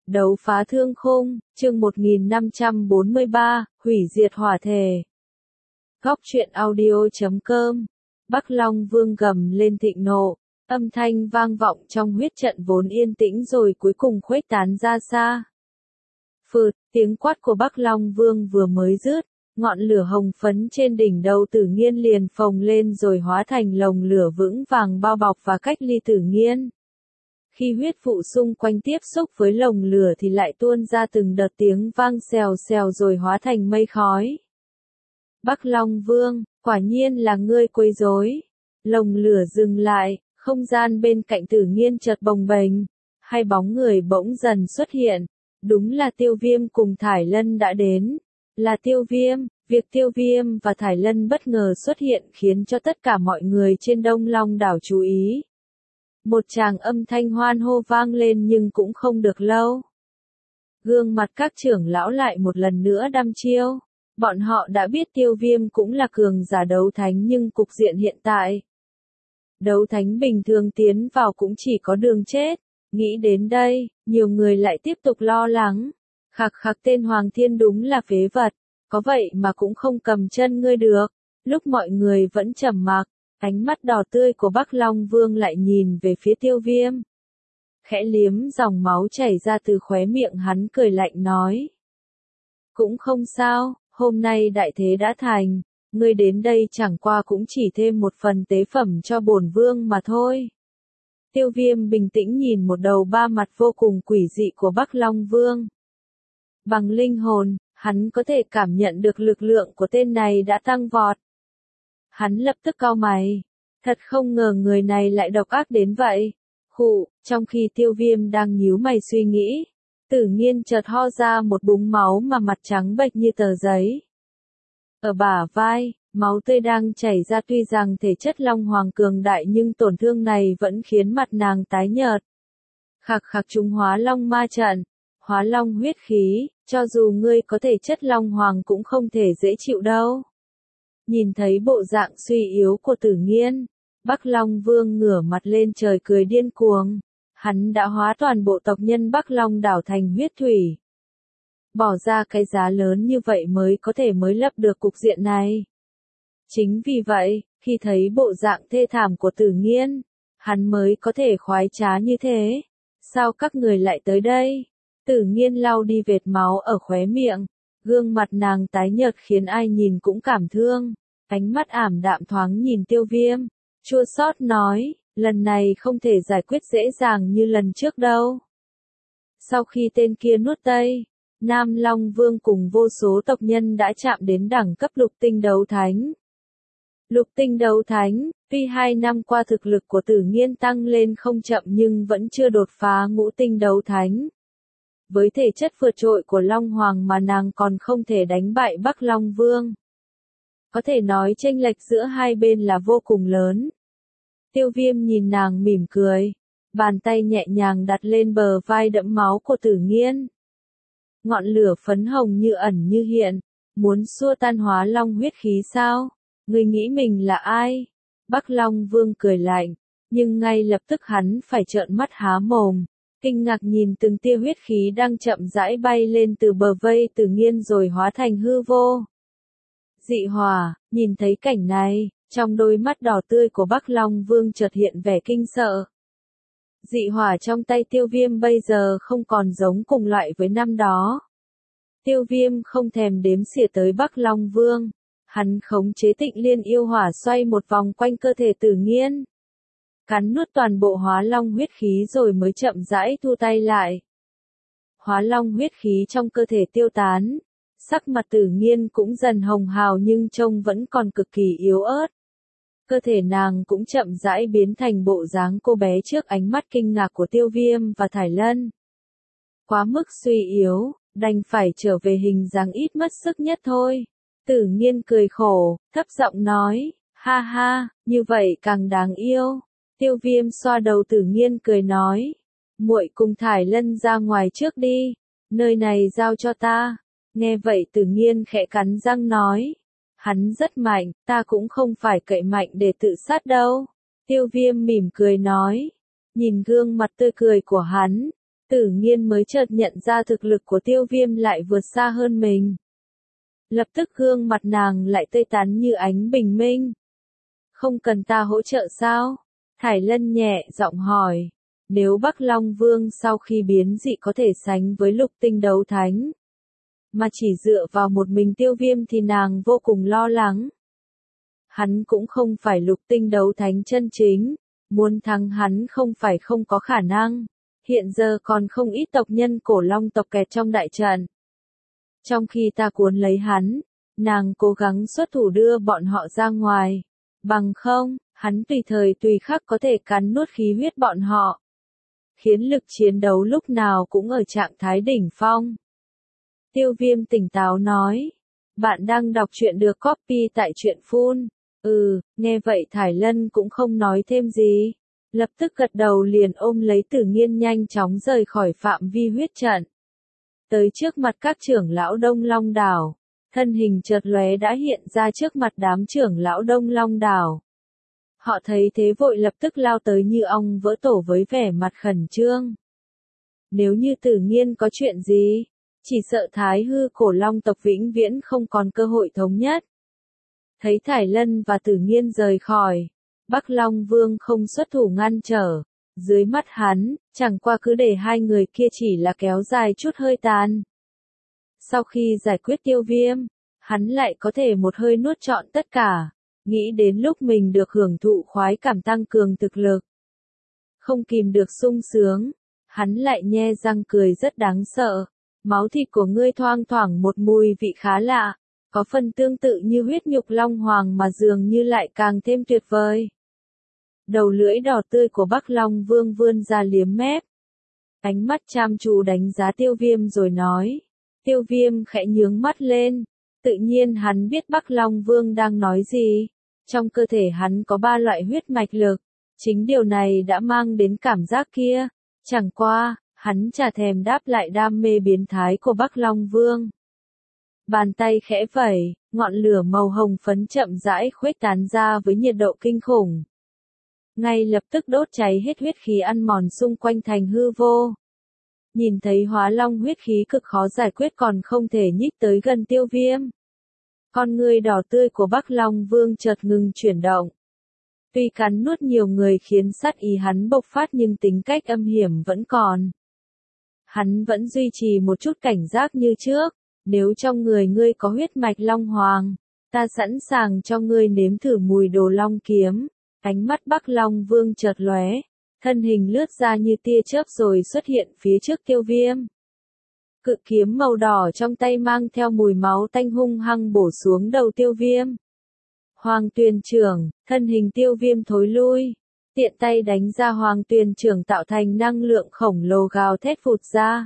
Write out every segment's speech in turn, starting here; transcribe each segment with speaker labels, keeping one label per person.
Speaker 1: Đấu phá thương khung, chương 1543, hủy diệt hỏa thể. Góc truyện audio.com. Bắc Long Vương gầm lên thịnh nộ, âm thanh vang vọng trong huyết trận vốn yên tĩnh rồi cuối cùng khuếch tán ra xa. Phượt, tiếng quát của Bắc Long Vương vừa mới dứt, ngọn lửa hồng phấn trên đỉnh đầu Tử Nghiên liền phồng lên rồi hóa thành lồng lửa vững vàng bao bọc và cách ly Tử Nghiên. Khi huyết vụ xung quanh tiếp xúc với lồng lửa thì lại tuôn ra từng đợt tiếng vang xèo xèo rồi hóa thành mây khói. Bắc Long Vương, quả nhiên là ngươi quấy rối. Lồng lửa dừng lại, không gian bên cạnh Tử Nghiên chợt bồng bềnh, hai bóng người bỗng dần xuất hiện. Đúng là Tiêu Viêm cùng Thải Lân đã đến. Là Tiêu Viêm, việc Tiêu Viêm và Thải Lân bất ngờ xuất hiện khiến cho tất cả mọi người trên Đông Long đảo chú ý. Một tràng âm thanh hoan hô vang lên nhưng cũng không được lâu. Gương mặt các trưởng lão lại một lần nữa đăm chiêu. Bọn họ đã biết Tiêu Viêm cũng là cường giả đấu thánh nhưng cục diện hiện tại. Đấu thánh bình thường tiến vào cũng chỉ có đường chết. Nghĩ đến đây, nhiều người lại tiếp tục lo lắng. Khặc khặc, tên Hoàng Thiên đúng là phế vật. Có vậy mà cũng không cầm chân ngươi được. Lúc mọi người vẫn trầm mặc, ánh mắt đỏ tươi của Bắc Long Vương lại nhìn về phía Tiêu Viêm. Khẽ liếm dòng máu chảy ra từ khóe miệng hắn, cười lạnh nói. Cũng không sao, hôm nay đại thế đã thành, ngươi đến đây chẳng qua cũng chỉ thêm một phần tế phẩm cho bổn vương mà thôi. Tiêu Viêm bình tĩnh nhìn một đầu ba mặt vô cùng quỷ dị của Bắc Long Vương. Bằng linh hồn, hắn có thể cảm nhận được lực lượng của tên này đã tăng vọt. Hắn lập tức cau mày. Thật không ngờ người này lại độc ác đến vậy. Khụ, trong khi Tiêu Viêm đang nhíu mày suy nghĩ, Tử Nghiên chợt ho ra một búng máu mà mặt trắng bệch như tờ giấy. Ở bả vai, máu tươi đang chảy ra, tuy rằng thể chất Long Hoàng cường đại nhưng tổn thương này vẫn khiến mặt nàng tái nhợt. Khặc khặc, chúng hóa Long ma trận, hóa Long huyết khí, cho dù ngươi có thể chất Long Hoàng cũng không thể dễ chịu đâu. Nhìn thấy bộ dạng suy yếu của Tử Nghiên, Bắc Long Vương ngửa mặt lên trời cười điên cuồng. Hắn đã hóa toàn bộ tộc nhân Bắc Long đảo thành huyết thủy. Bỏ ra cái giá lớn như vậy mới có thể mới lấp được cục diện này. Chính vì vậy, khi thấy bộ dạng thê thảm của Tử Nghiên, hắn mới có thể khoái trá như thế. Sao các người lại tới đây? Tử Nghiên lau đi vệt máu ở khóe miệng. Gương mặt nàng tái nhợt khiến ai nhìn cũng cảm thương. Ánh mắt ảm đạm thoáng nhìn Tiêu Viêm. Chua xót nói, lần này không thể giải quyết dễ dàng như lần trước đâu. Sau khi tên kia nuốt Tây, Nam Long Vương cùng vô số tộc nhân đã chạm đến đẳng cấp lục tinh đấu thánh. Lục tinh đấu thánh, tuy 2 năm qua thực lực của Tử Nghiên tăng lên không chậm nhưng vẫn chưa đột phá ngũ tinh đấu thánh. Với thể chất vượt trội của Long Hoàng mà nàng còn không thể đánh bại Bắc Long Vương. Có thể nói chênh lệch giữa hai bên là vô cùng lớn. Tiêu Viêm nhìn nàng mỉm cười, bàn tay nhẹ nhàng đặt lên bờ vai đẫm máu của Tử Nghiên. Ngọn lửa phấn hồng như ẩn như hiện, muốn xua tan hóa Long huyết khí sao? Ngươi nghĩ mình là ai? Bắc Long Vương cười lạnh, nhưng ngay lập tức hắn phải trợn mắt há mồm, kinh ngạc nhìn từng tia huyết khí đang chậm rãi bay lên từ bờ vây Tử Nghiên rồi hóa thành hư vô. Dị hỏa, nhìn thấy cảnh này, trong đôi mắt đỏ tươi của Bắc Long Vương chợt hiện vẻ kinh sợ. Dị hỏa trong tay Tiêu Viêm bây giờ không còn giống cùng loại với năm đó. Tiêu Viêm không thèm đếm xỉa tới Bắc Long Vương. Hắn khống chế Tịnh Liên yêu hỏa xoay một vòng quanh cơ thể Tử Nghiên. Cắn nuốt toàn bộ hóa Long huyết khí rồi mới chậm rãi thu tay lại. Hóa Long huyết khí trong cơ thể tiêu tán. Sắc mặt Tử Nghiên cũng dần hồng hào nhưng trông vẫn còn cực kỳ yếu ớt. Cơ thể nàng cũng chậm rãi biến thành bộ dáng cô bé trước ánh mắt kinh ngạc của Tiêu Viêm và Thải Lân. Quá mức suy yếu, đành phải trở về hình dáng ít mất sức nhất thôi. Tử Nghiên cười khổ, thấp giọng nói, ha ha, như vậy càng đáng yêu. Tiêu Viêm xoa đầu Tử Nghiên cười nói, muội cùng Thải Lân ra ngoài trước đi, nơi này giao cho ta. Nghe vậy Tử Nghiên khẽ cắn răng nói, hắn rất mạnh, ta cũng không phải cậy mạnh để tự sát đâu. Tiêu Viêm mỉm cười nói, nhìn gương mặt tươi cười của hắn, Tử Nghiên mới chợt nhận ra thực lực của Tiêu Viêm lại vượt xa hơn mình. Lập tức gương mặt nàng lại tươi tắn như ánh bình minh. Không cần ta hỗ trợ sao? Thải Lân nhẹ giọng hỏi. Nếu Bắc Long Vương sau khi biến dị có thể sánh với Lục Tinh Đấu Thánh, mà chỉ dựa vào một mình Tiêu Viêm thì nàng vô cùng lo lắng. Hắn cũng không phải Lục Tinh Đấu Thánh chân chính, muốn thắng hắn không phải không có khả năng. Hiện giờ còn không ít tộc nhân Cổ Long tộc kẹt trong đại trận. Trong khi ta cuốn lấy hắn, nàng cố gắng xuất thủ đưa bọn họ ra ngoài. Bằng không, hắn tùy thời tùy khắc có thể cắn nuốt khí huyết bọn họ, khiến lực chiến đấu lúc nào cũng ở trạng thái đỉnh phong. Tiêu Viêm tỉnh táo nói. Bạn đang đọc truyện được copy tại truyện Full. Nghe vậy Thải Lân cũng không nói thêm gì. Lập tức gật đầu liền ôm lấy Tử Nghiên nhanh chóng rời khỏi phạm vi huyết trận. Tới trước mặt các trưởng lão Đông Long Đảo. Thân hình chợt lóe đã hiện ra trước mặt đám trưởng lão Đông Long Đảo. Họ thấy thế vội lập tức lao tới như ong vỡ tổ với vẻ mặt khẩn trương. Nếu như Tử Nghiên có chuyện gì, chỉ sợ Thái Hư Cổ Long tộc vĩnh viễn không còn cơ hội thống nhất. Thấy Thải Lân và Tử Nghiên rời khỏi, Bắc Long Vương không xuất thủ ngăn trở. Dưới mắt hắn, chẳng qua cứ để hai người kia chỉ là kéo dài chút hơi tàn. Sau khi giải quyết Tiêu Viêm, hắn lại có thể một hơi nuốt trọn tất cả. Nghĩ đến lúc mình được hưởng thụ khoái cảm tăng cường thực lực. Không kìm được sung sướng, hắn lại nhe răng cười rất đáng sợ. Máu thịt của ngươi thoang thoảng một mùi vị khá lạ, có phần tương tự như huyết nhục Long Hoàng mà dường như lại càng thêm tuyệt vời. Đầu lưỡi đỏ tươi của Bắc Long Vương vươn ra liếm mép. Ánh mắt chăm chú đánh giá Tiêu Viêm rồi nói. Tiêu Viêm khẽ nhướng mắt lên. Tự nhiên hắn biết Bắc Long Vương đang nói gì. Trong cơ thể hắn có 3 loại huyết mạch lực. Chính điều này đã mang đến cảm giác kia. Chẳng qua, hắn chả thèm đáp lại đam mê biến thái của Bắc Long Vương. Bàn tay khẽ vẩy, ngọn lửa màu hồng phấn chậm rãi khuếch tán ra với nhiệt độ kinh khủng. Ngay lập tức đốt cháy hết huyết khí ăn mòn xung quanh thành hư vô. Nhìn thấy hóa long huyết khí cực khó giải quyết còn không thể nhích tới gần Tiêu Viêm. Con ngươi đỏ tươi của Bắc Long Vương chợt ngừng chuyển động. Tuy cắn nuốt nhiều người khiến sát ý hắn bộc phát nhưng tính cách âm hiểm vẫn còn. Hắn vẫn duy trì một chút cảnh giác như trước. Nếu trong người ngươi có huyết mạch Long Hoàng, ta sẵn sàng cho ngươi nếm thử mùi đồ long kiếm. Ánh mắt Bắc Long Vương chợt lóe, thân hình lướt ra như tia chớp rồi xuất hiện phía trước Tiêu Viêm. Cự kiếm màu đỏ trong tay mang theo mùi máu tanh hung hăng bổ xuống đầu Tiêu Viêm. Hoàng Tuyền Trưởng, thân hình Tiêu Viêm thối lui, tiện tay đánh ra Hoàng Tuyền Trưởng tạo thành năng lượng khổng lồ gào thét phụt ra.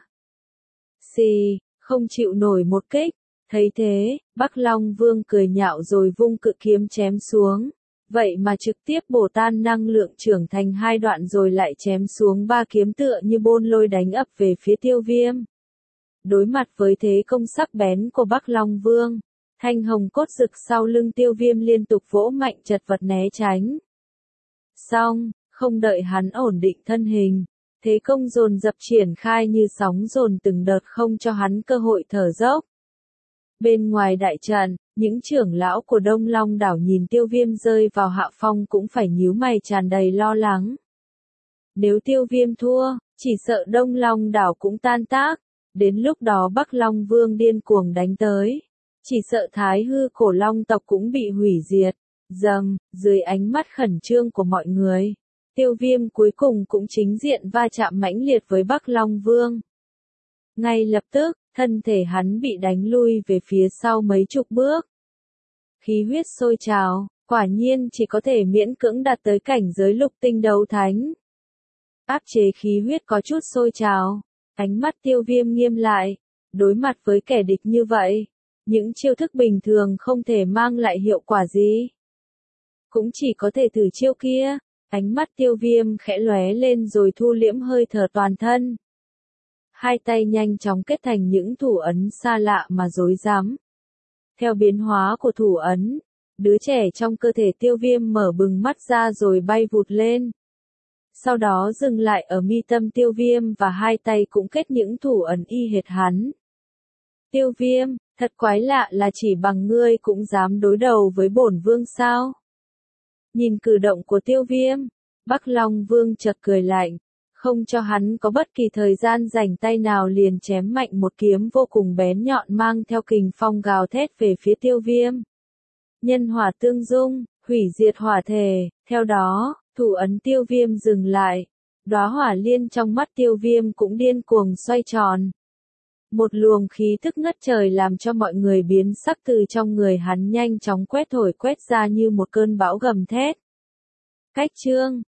Speaker 1: Xì, không chịu nổi một kích, thấy thế, Bắc Long Vương cười nhạo rồi vung cự kiếm chém xuống. Vậy mà trực tiếp bổ tan năng lượng trưởng thành 2 đoạn rồi lại chém xuống 3 kiếm tựa như bôn lôi đánh ập về phía Tiêu Viêm. Đối mặt với thế công sắc bén của Bắc Long Vương, thanh hồng cốt rực sau lưng Tiêu Viêm liên tục vỗ mạnh chật vật né tránh. Xong, không đợi hắn ổn định thân hình, thế công dồn dập triển khai như sóng dồn từng đợt không cho hắn cơ hội thở dốc. Bên ngoài đại trận, những trưởng lão của Đông Long đảo nhìn Tiêu Viêm rơi vào hạ phong cũng phải nhíu mày tràn đầy lo lắng. Nếu Tiêu Viêm thua, chỉ sợ Đông Long đảo cũng tan tác, đến lúc đó Bắc Long Vương điên cuồng đánh tới. Chỉ sợ Thái Hư Cổ Long tộc cũng bị hủy diệt. Dưới ánh mắt khẩn trương của mọi người, Tiêu Viêm cuối cùng cũng chính diện va chạm mãnh liệt với Bắc Long Vương. Ngay lập tức, thân thể hắn bị đánh lui về phía sau mấy chục bước. Khí huyết sôi trào, quả nhiên chỉ có thể miễn cưỡng đạt tới cảnh giới Lục Tinh Đấu Thánh. Áp chế khí huyết có chút sôi trào, ánh mắt Tiêu Viêm nghiêm lại, đối mặt với kẻ địch như vậy, những chiêu thức bình thường không thể mang lại hiệu quả gì. Cũng chỉ có thể thử chiêu kia, ánh mắt Tiêu Viêm khẽ lóe lên rồi thu liễm hơi thở toàn thân. Hai tay nhanh chóng kết thành những thủ ấn xa lạ mà rối rắm. Theo biến hóa của thủ ấn, đứa trẻ trong cơ thể Tiêu Viêm mở bừng mắt ra rồi bay vụt lên. sau đó dừng lại ở mi tâm Tiêu Viêm và hai tay cũng kết những thủ ấn y hệt hắn. Tiêu Viêm, thật quái lạ là chỉ bằng ngươi cũng dám đối đầu với bổn vương sao? Nhìn cử động của Tiêu Viêm, Bắc Long Vương chợt cười lạnh, không cho hắn có bất kỳ thời gian rảnh tay nào liền chém mạnh một kiếm vô cùng bén nhọn mang theo kình phong gào thét về phía Tiêu Viêm. Nhân hỏa tương dung, hủy diệt hỏa thể, theo đó, thủ ấn Tiêu Viêm dừng lại, đóa hỏa liên trong mắt Tiêu Viêm cũng điên cuồng xoay tròn. Một luồng khí tức ngất trời làm cho mọi người biến sắc từ trong người hắn nhanh chóng quét ra như một cơn bão gầm thét. Cách chương